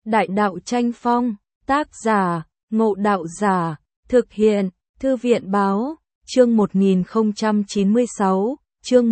Đại đạo tranh phong, tác giả, Ngộ Đạo Giả, thực hiện, Thư viện báo, chương 1096, chương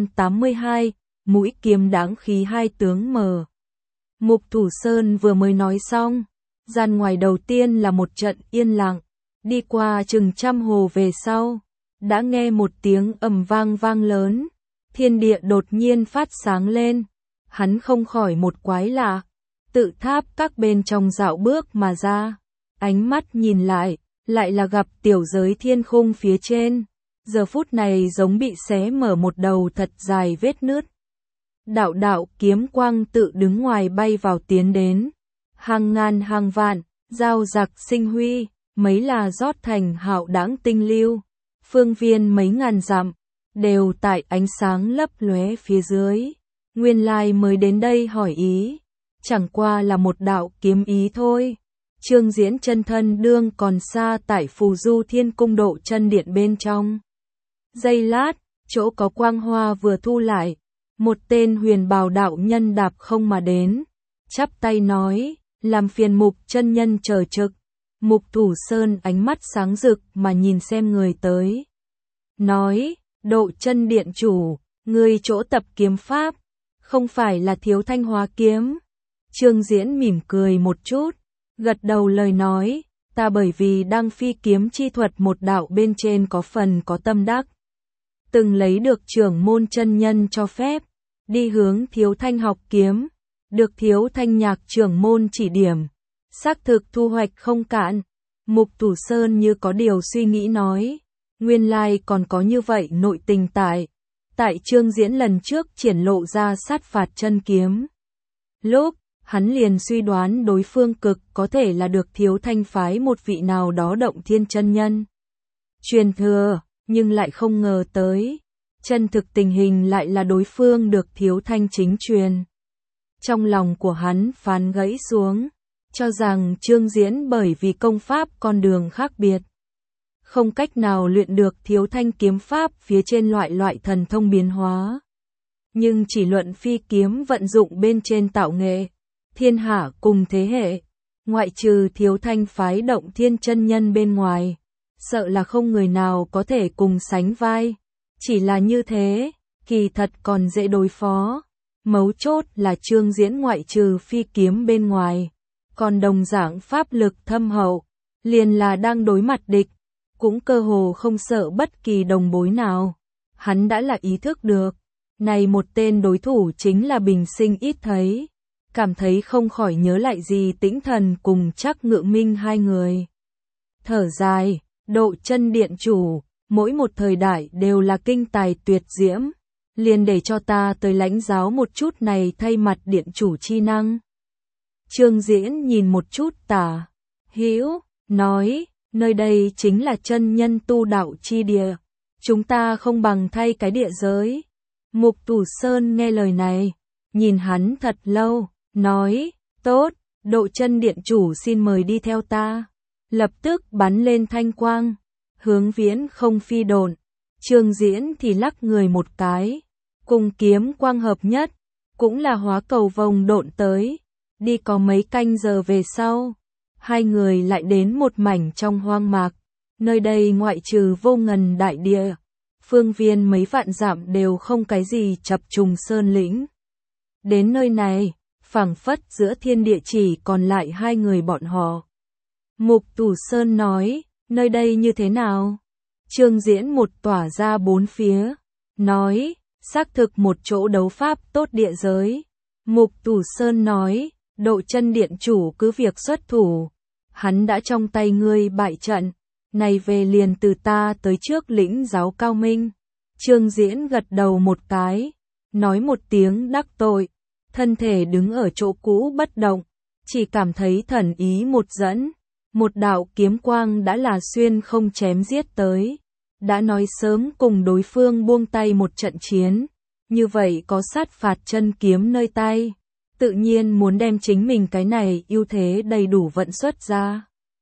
182, mũi kiếm đáng khí hai tướng mờ. Mục Thủ Sơn vừa mới nói xong, gian ngoài đầu tiên là một trận yên lặng, đi qua chừng trăm hồ về sau, đã nghe một tiếng ầm vang vang lớn, thiên địa đột nhiên phát sáng lên, hắn không khỏi một quái lạ, tự tháp các bên trong dạo bước mà ra, ánh mắt nhìn lại là gặp tiểu giới thiên khung phía trên, giờ phút này giống bị xé mở một đầu thật dài vết nứt. Đạo đạo kiếm quang tự đứng ngoài bay vào tiến đến, hàng ngàn hàng vạn, dao giặc sinh huy, mấy là rót thành hạo đãng tinh lưu, phương viên mấy ngàn dặm, đều tại ánh sáng lấp lóe phía dưới. Nguyên lai mới đến đây hỏi ý, chẳng qua là một đạo kiếm ý thôi. Trương Diễn chân thân đương còn xa tại Phù Du Thiên Cung Độ Chân Điện bên trong. Giây lát, chỗ có quang hoa vừa thu lại, một tên huyền bào đạo nhân đạp không mà đến, chắp tay nói, làm phiền Mục chân nhân chờ trực. Mục Thủ Sơn ánh mắt sáng rực mà nhìn xem người tới. Nói, Độ Chân Điện chủ, người chỗ tập kiếm pháp, không phải là Thiếu Thanh Hóa kiếm. Trương Diễn mỉm cười một chút, gật đầu lời nói, ta bởi vì đang phi kiếm chi thuật một đạo bên trên có phần có tâm đắc. Từng lấy được trưởng môn chân nhân cho phép, đi hướng Thiếu Thanh học kiếm, được Thiếu Thanh nhạc trưởng môn chỉ điểm, xác thực thu hoạch không cạn. Mục Thủ Sơn như có điều suy nghĩ nói, nguyên lai còn có như vậy nội tình tại Trương Diễn lần trước triển lộ ra sát phạt chân kiếm. Lúc, hắn liền suy đoán đối phương cực có thể là được Thiếu Thanh phái một vị nào đó động thiên chân nhân truyền thừa, nhưng lại không ngờ tới, chân thực tình hình lại là đối phương được Thiếu Thanh chính truyền. Trong lòng của hắn phán gãy xuống, cho rằng Trương Diễn bởi vì công pháp con đường khác biệt, không cách nào luyện được Thiếu Thanh kiếm pháp phía trên loại thần thông biến hóa. Nhưng chỉ luận phi kiếm vận dụng bên trên tạo nghệ, thiên hạ cùng thế hệ, ngoại trừ Thiếu Thanh phái động thiên chân nhân bên ngoài, sợ là không người nào có thể cùng sánh vai. Chỉ là như thế, kỳ thật còn dễ đối phó. Mấu chốt là Trương Diễn ngoại trừ phi kiếm bên ngoài, còn đồng dạng pháp lực thâm hậu, liền là đang đối mặt địch, cũng cơ hồ không sợ bất kỳ đồng bối nào. Hắn đã là ý thức được, này một tên đối thủ chính là bình sinh ít thấy, cảm thấy không khỏi nhớ lại gì Tĩnh Thần cùng Trác Ngự Minh hai người. Thở dài, Độ Chân Điện chủ, mỗi một thời đại đều là kinh tài tuyệt diễm, liền để cho ta tới lãnh giáo một chút này thay mặt điện chủ chi năng. Trương Diễn nhìn một chút Tả Hữu, nói, nơi đây chính là chân nhân tu đạo chi địa, chúng ta không bằng thay cái địa giới. Mục Thủ Sơn nghe lời này, nhìn hắn thật lâu, nói, tốt, Độ Chân Điện chủ xin mời đi theo ta. Lập tức bắn lên thanh quang, hướng viễn không phi độn. Trương Diễn thì lắc người một cái, cùng kiếm quang hợp nhất, cũng là hóa cầu vồng độn tới. Đi có mấy canh giờ về sau, hai người lại đến một mảnh trong hoang mạc. Nơi đây ngoại trừ vô ngần đại địa, phương viên mấy vạn dặm đều không cái gì chập trùng sơn lĩnh. Đến nơi này, phảng phất giữa thiên địa chỉ còn lại hai người bọn họ. Mục Thủ Sơn nói, nơi đây như thế nào? Trương Diễn một tỏa ra bốn phía, nói, xác thực một chỗ đấu pháp tốt địa giới. Mục Thủ Sơn nói, Độ Chân Điện chủ cứ việc xuất thủ, hắn đã trong tay ngươi bại trận, này về liền từ ta tới trước lĩnh giáo cao minh. Trương Diễn gật đầu một cái, nói một tiếng đắc tội, thân thể đứng ở chỗ cũ bất động, chỉ cảm thấy thần ý một dẫn, một đạo kiếm quang đã là xuyên không chém giết tới. Đã nói sớm cùng đối phương buông tay một trận chiến, như vậy có sát phạt chân kiếm nơi tay, tự nhiên muốn đem chính mình cái này ưu thế đầy đủ vận xuất ra.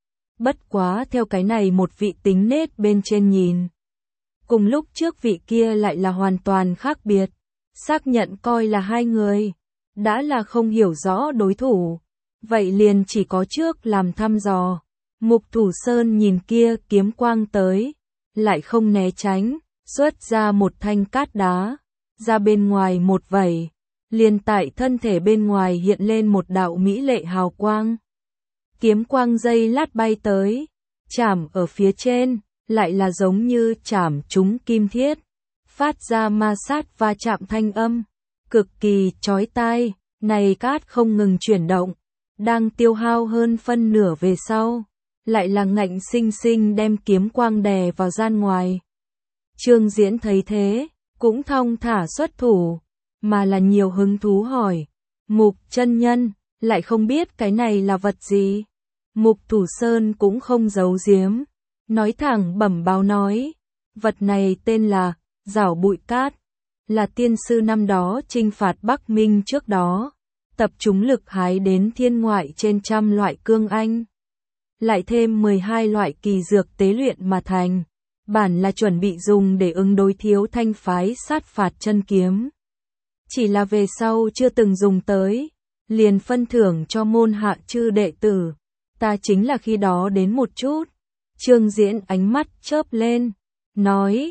Bất quá theo cái này một vị tính nết bên trên nhìn, cùng lúc trước vị kia lại là hoàn toàn khác biệt, xác nhận coi là hai người, đã là không hiểu rõ đối thủ, Vậy liền chỉ có trước làm thăm dò. Mục Thủ Sơn nhìn kia kiếm quang tới, lại không né tránh, xuất ra một thanh cát đá, ra bên ngoài một vẩy, liền tại thân thể bên ngoài hiện lên một đạo mỹ lệ hào quang. Kiếm quang dây lát bay tới, chạm ở phía trên, lại là giống như chạm trúng kim thiết, phát ra ma sát va chạm thanh âm, cực kỳ chói tai. Này cát không ngừng chuyển động, đang tiêu hao hơn phân nửa về sau, lại là ngạnh sinh sinh đem kiếm quang đè vào gian ngoài. Trương Diễn thấy thế, cũng thong thả xuất thủ, mà là nhiều hứng thú hỏi, Mục chân nhân, lại không biết cái này là vật gì? Mục Thủ Sơn cũng không giấu giếm, nói thẳng bẩm báo nói, vật này tên là Giảo Bụi Cát, là tiên sư năm đó chinh phạt Bắc Minh trước đó, tập trung lực hái đến thiên ngoại trên trăm loại cương anh, lại thêm 12 loại kỳ dược tế luyện mà thành, bản là chuẩn bị dùng để ứng đối Thiếu Thanh phái sát phạt chân kiếm. Chỉ là về sau chưa từng dùng tới, liền phân thưởng cho môn hạ chư đệ tử, ta chính là khi đó đến một chút. Trương Diễn ánh mắt chớp lên, nói,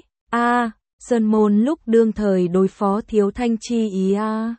Sơn môn lúc đương thời đối phó Thiếu Thanh chi ý a.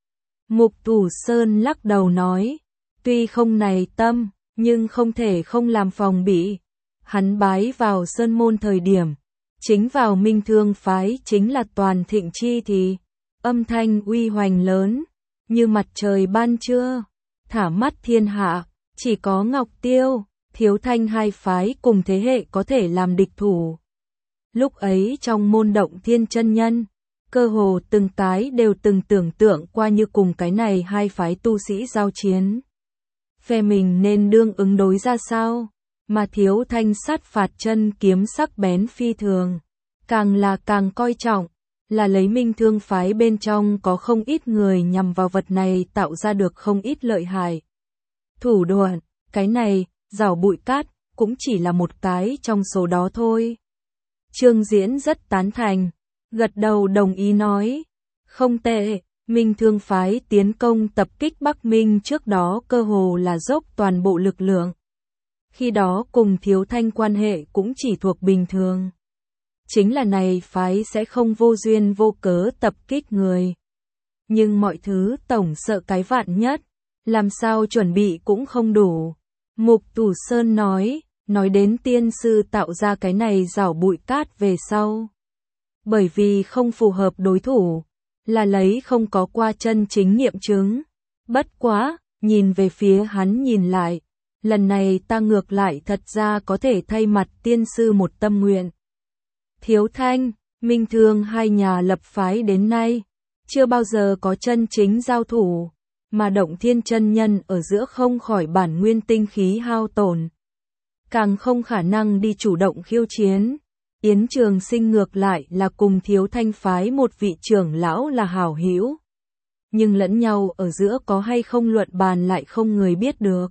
Mục Thủ Sơn lắc đầu nói, tuy không này tâm, nhưng không thể không làm phòng bị. Hắn bái vào Sơn môn thời điểm, chính vào Minh Thương phái chính là toàn thịnh chi thì, âm thanh uy hoành lớn, như mặt trời ban trưa, thả mắt thiên hạ, chỉ có Ngọc Tiêu, Thiếu Thanh hai phái cùng thế hệ có thể làm địch thủ. Lúc ấy trong môn Động Thiên chân nhân, cơ hồ từng cái đều từng tưởng tượng qua như cùng cái này hai phái tu sĩ giao chiến. Phe mình nên đương ứng đối ra sao, mà Thiếu Thanh sát phạt chân kiếm sắc bén phi thường, càng là càng coi trọng, là lấy Minh Thương phái bên trong có không ít người nhằm vào vật này tạo ra được không ít lợi hại. Thủ đoạn, cái này, Giảo Bụi Cát, cũng chỉ là một cái trong số đó thôi. Trương Diễn rất tán thành, gật đầu đồng ý nói, không tệ, Minh Thương phái tiến công tập kích Bắc Minh trước đó cơ hồ là dốc toàn bộ lực lượng. Khi đó cùng Thiếu Thanh quan hệ cũng chỉ thuộc bình thường. Chính là này phái sẽ không vô duyên vô cớ tập kích người. Nhưng mọi thứ tổng sợ cái vạn nhất, làm sao chuẩn bị cũng không đủ. Mục Thủ Sơn nói đến tiên sư tạo ra cái này Giảo Bụi Cát về sau. Bởi vì không phù hợp đối thủ, là lấy không có qua chân chính nghiệm chứng. Bất quá, nhìn về phía hắn nhìn lại, lần này ta ngược lại thật ra có thể thay mặt tiên sư một tâm nguyện. Thiếu Thanh, Minh Thương hai nhà lập phái đến nay, chưa bao giờ có chân chính giao thủ, mà Động Thiên chân nhân ở giữa không khỏi bản nguyên tinh khí hao tổn. Càng không khả năng đi chủ động khiêu chiến. Yến Trường Sinh ngược lại là cùng Thiếu Thanh phái một vị trưởng lão là hảo hữu, nhưng lẫn nhau ở giữa có hay không luận bàn lại không người biết được.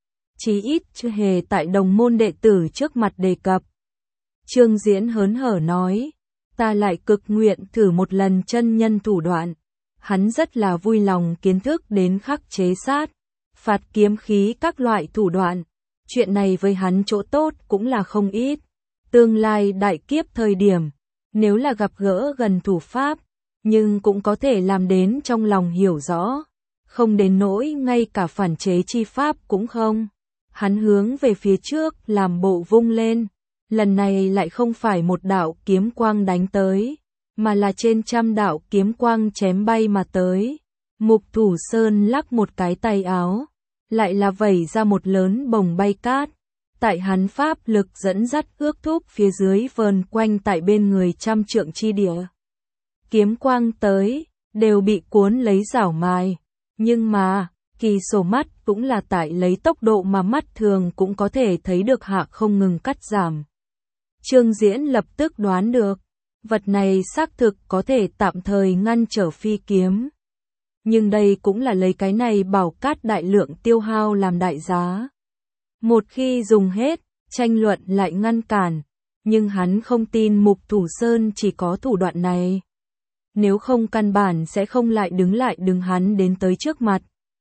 Chí ít chưa hề tại đồng môn đệ tử trước mặt đề cập. Trương Diễn hớn hở nói, ta lại cực nguyện thử một lần chân nhân thủ đoạn. Hắn rất là vui lòng kiến thức đến khắc chế sát, phạt kiếm khí các loại thủ đoạn. Chuyện này với hắn chỗ tốt cũng là không ít. Tương lai đại kiếp thời điểm, nếu là gặp gỡ gần thủ pháp, nhưng cũng có thể làm đến trong lòng hiểu rõ, không đến nỗi ngay cả phản chế chi pháp cũng không. Hắn hướng về phía trước làm bộ vung lên, lần này lại không phải một đạo kiếm quang đánh tới, mà là trên trăm đạo kiếm quang chém bay mà tới. Mục Thủ Sơn lắc một cái tay áo, lại là vẩy ra một lớn bồng bay cát. Tại hắn pháp lực dẫn dắt ước thúc phía dưới vờn quanh tại bên người trăm trượng chi địa. Kiếm quang tới, đều bị cuốn lấy rảo mài. Nhưng mà, kỳ sổ mắt cũng là tại lấy tốc độ mà mắt thường cũng có thể thấy được hạ không ngừng cắt giảm. Trương Diễn lập tức đoán được, vật này xác thực có thể tạm thời ngăn trở phi kiếm. Nhưng đây cũng là lấy cái này bảo cát đại lượng tiêu hao làm đại giá. Một khi dùng hết, tranh luận lại ngăn cản, nhưng hắn không tin Mục Thủ Sơn chỉ có thủ đoạn này. Nếu không căn bản sẽ không lại đứng hắn đến tới trước mặt.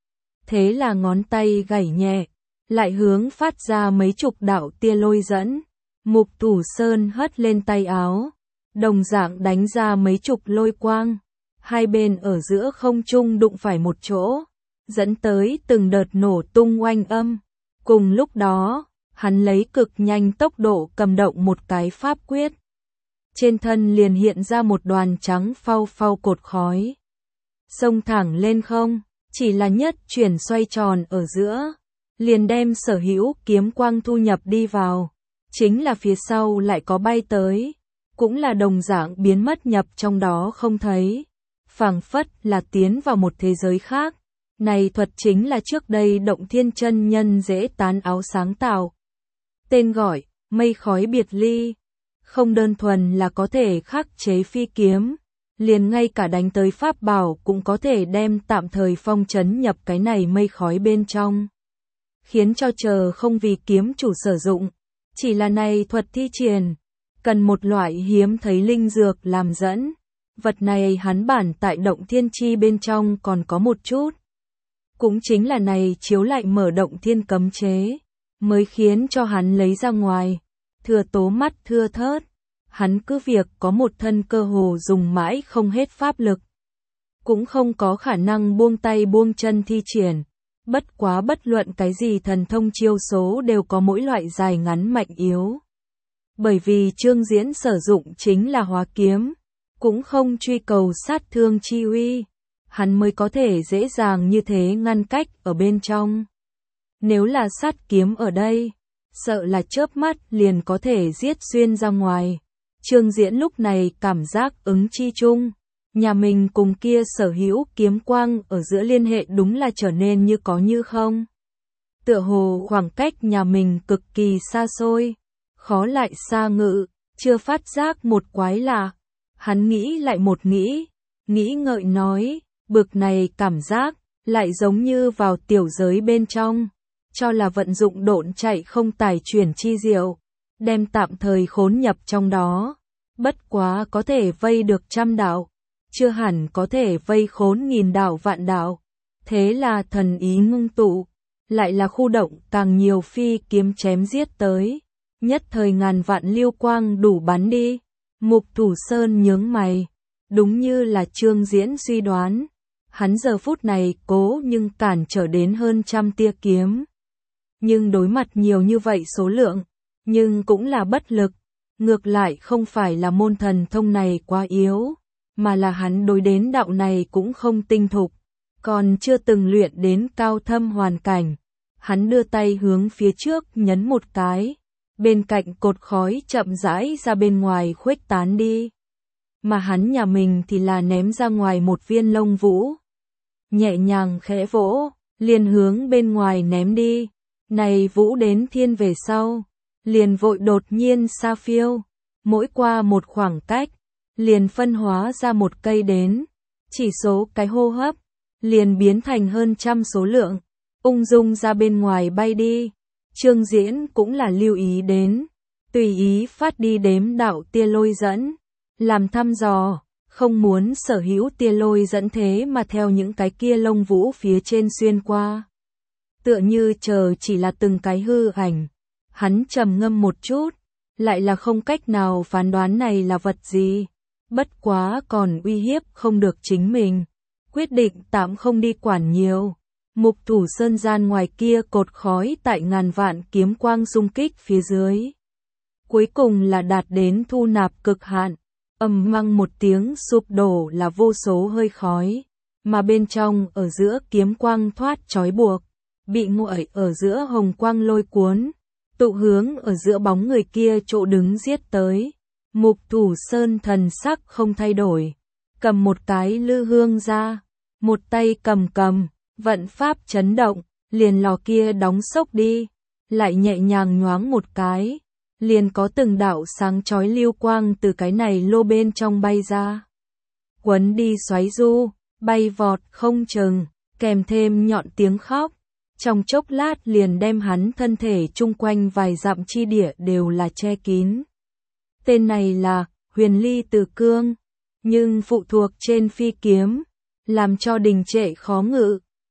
Thế là ngón tay gảy nhẹ, lại hướng phát ra mấy chục đạo tia lôi dẫn. Mục Thủ Sơn hất lên tay áo, đồng dạng đánh ra mấy chục lôi quang. Hai bên ở giữa không trung đụng phải một chỗ, dẫn tới từng đợt nổ tung oanh âm. Cùng lúc đó, hắn lấy cực nhanh tốc độ cầm động một cái pháp quyết. Trên thân liền hiện ra một đoàn trắng phau phau cột khói. Xông thẳng lên không, chỉ là nhất chuyển xoay tròn ở giữa, liền đem sở hữu kiếm quang thu nhập đi vào. Chính là phía sau lại có bay tới, cũng là đồng dạng biến mất nhập trong đó không thấy. Phảng phất là tiến vào một thế giới khác. Này thuật chính là trước đây Động Thiên chân nhân dễ tán áo sáng tạo. Tên gọi, mây khói biệt ly. Không đơn thuần là có thể khắc chế phi kiếm, liền ngay cả đánh tới pháp bảo cũng có thể đem tạm thời phong trấn nhập cái này mây khói bên trong. Khiến cho chờ không vì kiếm chủ sử dụng, chỉ là này thuật thi triển, cần một loại hiếm thấy linh dược làm dẫn. Vật này hắn bản tại Động Thiên chi bên trong còn có một chút. Cũng chính là này chiếu lại mở Động Thiên cấm chế, mới khiến cho hắn lấy ra ngoài. Thừa tố mắt thưa thớt, hắn cứ việc có một thân cơ hồ dùng mãi không hết pháp lực. Cũng không có khả năng buông tay buông chân thi triển. Bất quá bất luận cái gì thần thông chiêu số đều có mỗi loại dài ngắn mạnh yếu. Bởi vì Trương Diễn sử dụng chính là hóa kiếm, cũng không truy cầu sát thương chi uy, hắn mới có thể dễ dàng như thế ngăn cách ở bên trong. Nếu là sát kiếm ở đây, sợ là chớp mắt liền có thể giết xuyên ra ngoài. Trương Diễn lúc này cảm giác ứng chi chung, nhà mình cùng kia sở hữu kiếm quang ở giữa liên hệ đúng là trở nên như có như không. Tựa hồ khoảng cách nhà mình cực kỳ xa xôi, khó lại xa ngự, chưa phát giác một quái lạ. Hắn nghĩ lại một nghĩ ngợi nói, bực này cảm giác, lại giống như vào tiểu giới bên trong, cho là vận dụng độn chạy không tải chuyển chi diệu, đem tạm thời khốn nhập trong đó, bất quá có thể vây được trăm đạo, chưa hẳn có thể vây khốn nghìn đạo vạn đạo, thế là thần ý ngưng tụ, lại là khu động càng nhiều phi kiếm chém giết tới, nhất thời ngàn vạn liêu quang đủ bắn đi. Mục Thủ Sơn nhướng mày, đúng như là Trương Diễn suy đoán, hắn giờ phút này cố nhưng cản trở đến hơn trăm tia kiếm. Nhưng đối mặt nhiều như vậy số lượng, nhưng cũng là bất lực, ngược lại không phải là môn thần thông này quá yếu, mà là hắn đối đến đạo này cũng không tinh thục, còn chưa từng luyện đến cao thâm hoàn cảnh. Hắn đưa tay hướng phía trước nhấn một cái. Bên cạnh cột khói chậm rãi ra bên ngoài khuếch tán đi. Mà hắn nhà mình thì là ném ra ngoài một viên lông vũ. Nhẹ nhàng khẽ vỗ, liền hướng bên ngoài ném đi. Này vũ đến thiên về sau, liền vội đột nhiên xa phiêu. Mỗi qua một khoảng cách, liền phân hóa ra một cây đến. Chỉ số cái hô hấp, liền biến thành hơn trăm số lượng. Ung dung ra bên ngoài bay đi. Trương Diễn cũng là lưu ý đến, tùy ý phát đi đếm đạo tia lôi dẫn, làm thăm dò, không muốn sở hữu tia lôi dẫn thế mà theo những cái kia lông vũ phía trên xuyên qua. Tựa như chờ chỉ là từng cái hư ảnh, hắn trầm ngâm một chút, lại là không cách nào phán đoán này là vật gì, bất quá còn uy hiếp không được chính mình, quyết định tạm không đi quản nhiều. Mục Thủ Sơn gian ngoài kia cột khói tại ngàn vạn kiếm quang xung kích phía dưới. Cuối cùng là đạt đến thu nạp cực hạn, ầm vang một tiếng sụp đổ là vô số hơi khói, mà bên trong ở giữa kiếm quang thoát trói buộc, bị nguội ở giữa hồng quang lôi cuốn, tụ hướng ở giữa bóng người kia chỗ đứng giết tới. Mục Thủ Sơn thần sắc không thay đổi, cầm một cái lư hương ra, một tay cầm, vận pháp chấn động, liền lò kia đóng sốc đi, lại nhẹ nhàng nhoáng một cái, liền có từng đạo sáng chói lưu quang từ cái này lô bên trong bay ra. Quấn đi xoáy du, bay vọt không chừng, kèm thêm nhọn tiếng khóc, trong chốc lát liền đem hắn thân thể chung quanh vài dặm chi địa đều là che kín. Tên này là Huyền Ly Từ Cương, nhưng phụ thuộc trên phi kiếm, làm cho đình trệ khó ngự.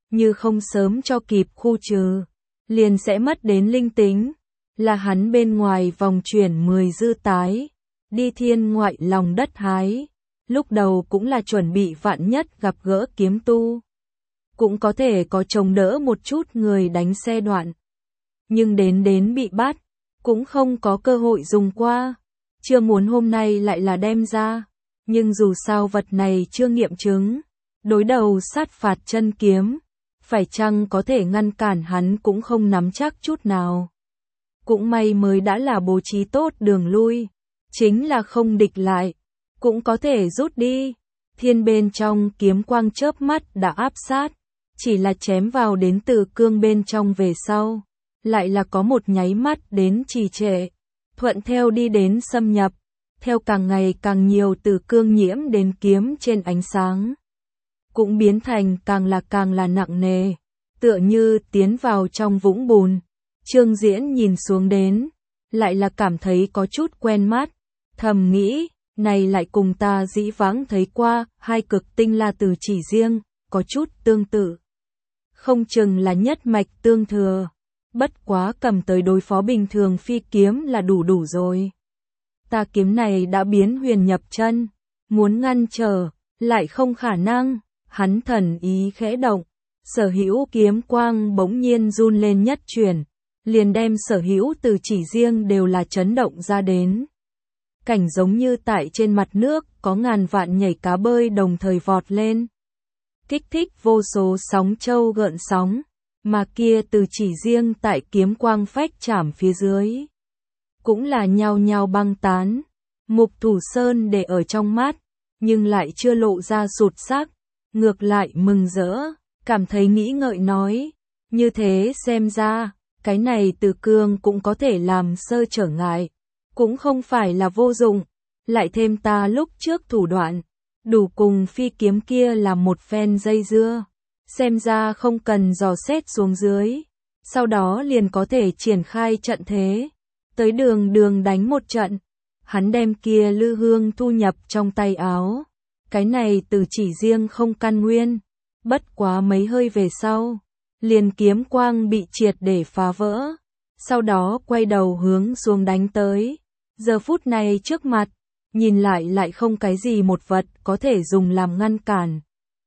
như không sớm cho kịp khu trừ, liền sẽ mất đến linh tính, là hắn bên ngoài vòng chuyển 10 dư tái, đi thiên ngoại lòng đất hái, lúc đầu cũng là chuẩn bị vạn nhất gặp gỡ kiếm tu. Cũng có thể có chống đỡ một chút người đánh xe đoạn. Nhưng đến bị bắt, cũng không có cơ hội dùng qua. Chưa muốn hôm nay lại là đem ra. Nhưng dù sao vật này chưa nghiệm chứng. Đối đầu sát phạt chân kiếm. Phải chăng có thể ngăn cản hắn cũng không nắm chắc chút nào. Cũng may mới đã là bố trí tốt đường lui. Chính là không địch lại. Cũng có thể rút đi. Thiên bên trong kiếm quang chớp mắt đã áp sát. Chỉ là chém vào đến từ cương bên trong về sau. Lại là có một nháy mắt đến trì trệ. Thuận theo đi đến xâm nhập. Theo càng ngày càng nhiều từ cương nhiễm đến kiếm trên ánh sáng. Cũng biến thành càng là nặng nề. Tựa như tiến vào trong vũng bùn. Trương Diễn nhìn xuống đến. Lại là cảm thấy có chút quen mắt. Thầm nghĩ, này lại cùng ta dĩ vãng thấy qua, hai cực tinh la từ chỉ riêng, có chút tương tự. Không chừng là nhất mạch tương thừa. Bất quá cầm tới đối phó bình thường phi kiếm là đủ rồi. Ta kiếm này đã biến huyền nhập chân. Muốn ngăn trở, lại không khả năng. Hắn thần ý khẽ động. Sở hữu kiếm quang bỗng nhiên run lên nhất chuyển. Liền đem sở hữu từ chỉ riêng đều là chấn động ra đến. Cảnh giống như tại trên mặt nước, có ngàn vạn nhảy cá bơi đồng thời vọt lên. Kích thích vô số sóng châu gợn sóng, mà kia từ chỉ riêng tại kiếm quang phách chảm phía dưới. Cũng là nhao nhao băng tán, Mục Thủ Sơn để ở trong mắt, nhưng lại chưa lộ ra sụt sắc, ngược lại mừng rỡ, cảm thấy nghĩ ngợi nói, như thế xem ra, cái này từ cương cũng có thể làm sơ trở ngại, cũng không phải là vô dụng, lại thêm ta lúc trước thủ đoạn. Đủ cùng phi kiếm kia là một phen dây dưa, xem ra không cần dò xét xuống dưới, sau đó liền có thể triển khai trận thế, tới đường đánh một trận, hắn đem kia lư hương thu nhập trong tay áo, cái này từ chỉ riêng không căn nguyên, bất quá mấy hơi về sau, liền kiếm quang bị triệt để phá vỡ, sau đó quay đầu hướng xuống đánh tới, giờ phút này trước mặt, nhìn lại không cái gì một vật có thể dùng làm ngăn cản.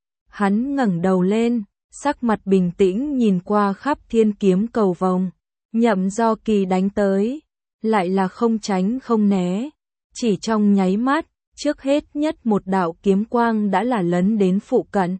Hắn ngẩng đầu lên, sắc mặt bình tĩnh nhìn qua khắp thiên kiếm cầu vòng, Nhậm Do Kỳ đánh tới, lại là không tránh không né, chỉ trong nháy mắt, trước hết nhất một đạo kiếm quang đã là lấn đến phụ cận.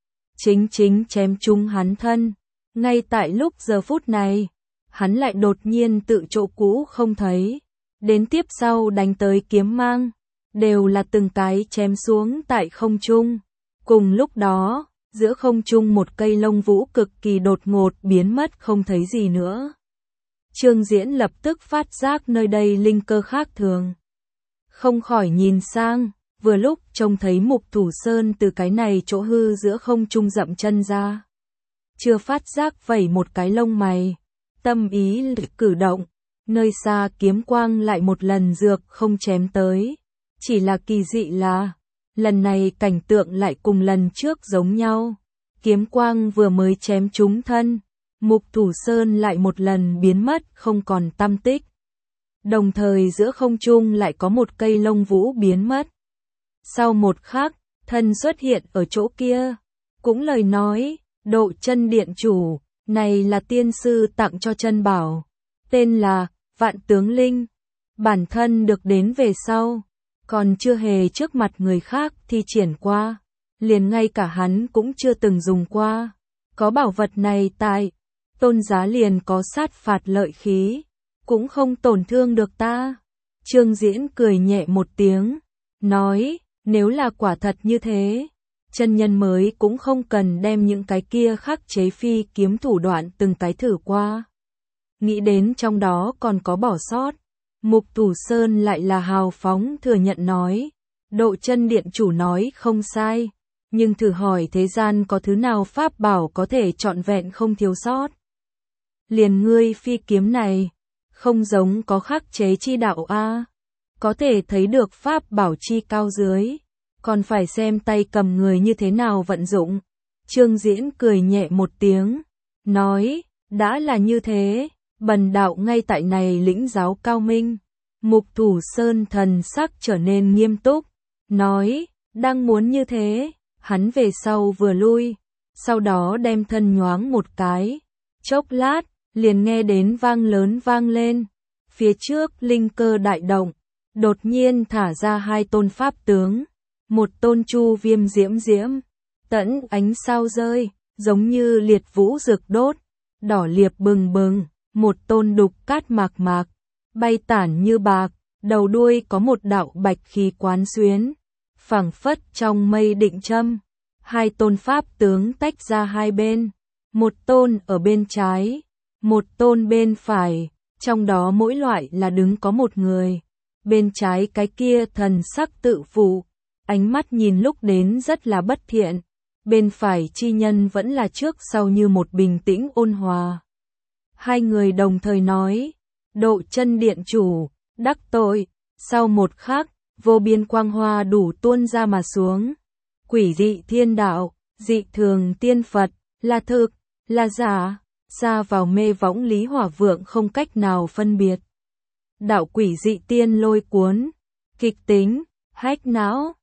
Chính chém trúng hắn thân, ngay tại lúc giờ phút này, hắn lại đột nhiên tự chỗ cũ không thấy. Đến tiếp sau đánh tới kiếm mang, đều là từng cái chém xuống tại không trung. Cùng lúc đó, giữa không trung một cây lông vũ cực kỳ đột ngột biến mất không thấy gì nữa. Trương Diễn lập tức phát giác nơi đây linh cơ khác thường. Không khỏi nhìn sang, vừa lúc trông thấy Mục Thủ Sơn từ cái này chỗ hư giữa không trung dậm chân ra. Chưa phát giác vẩy một cái lông mày, tâm ý cử động. Nơi xa kiếm quang lại một lần dược không chém tới. Chỉ là kỳ dị là, lần này cảnh tượng lại cùng lần trước giống nhau. Kiếm quang vừa mới chém trúng thân, Mục Thủ Sơn lại một lần biến mất không còn tăm tích. Đồng thời giữa không trung lại có một cây lông vũ biến mất. Sau một khắc, thân xuất hiện ở chỗ kia. Cũng lời nói, Độ Chân Điện chủ, này là tiên sư tặng cho chân bảo. Tên là Vạn Tướng Linh, bản thân được đến về sau, còn chưa hề trước mặt người khác thi triển qua, liền ngay cả hắn cũng chưa từng dùng qua. Có bảo vật này tại, tôn giá liền có sát phạt lợi khí, cũng không tổn thương được ta. Trương Diễn cười nhẹ một tiếng, nói, nếu là quả thật như thế, chân nhân mới cũng không cần đem những cái kia khắc chế phi kiếm thủ đoạn từng cái thử qua. Nghĩ đến trong đó còn có bỏ sót, Mục Thủ Sơn lại là hào phóng thừa nhận nói, Độ Chân Điện chủ nói không sai, nhưng thử hỏi thế gian có thứ nào pháp bảo có thể trọn vẹn không thiếu sót. Liền ngươi phi kiếm này, không giống có khắc chế chi đạo a, có thể thấy được pháp bảo chi cao dưới, còn phải xem tay cầm người như thế nào vận dụng. Trương Diễn cười nhẹ một tiếng, nói, đã là như thế, bần đạo ngay tại này lĩnh giáo cao minh. Mục Thủ Sơn thần sắc trở nên nghiêm túc, nói, đang muốn như thế, hắn về sau vừa lui, sau đó đem thân nhoáng một cái, chốc lát, liền nghe đến vang lớn vang lên, phía trước linh cơ đại động, đột nhiên thả ra hai tôn pháp tướng, một tôn chu viêm diễm diễm, tẫn ánh sao rơi, giống như liệt vũ rực đốt, đỏ liệp bừng bừng, một tôn đục cát mạc mạc, bay tản như bạc, đầu đuôi có một đạo bạch khí quán xuyến, phảng phất trong mây định châm. Hai tôn pháp tướng tách ra hai bên, một tôn ở bên trái, một tôn bên phải, trong đó mỗi loại là đứng có một người. Bên trái cái kia thần sắc tự phụ, ánh mắt nhìn lúc đến rất là bất thiện. Bên phải chi nhân vẫn là trước sau như một bình tĩnh ôn hòa. Hai người đồng thời nói, Độ Chân điện chủ, đắc tội. Sau một khắc, vô biên quang hoa đủ tuôn ra mà xuống. Quỷ dị thiên đạo, dị thường tiên Phật, là thực, là giả, xa vào mê võng Lý Hỏa Vượng không cách nào phân biệt. Đạo quỷ dị tiên lôi cuốn, kịch tính, hách não,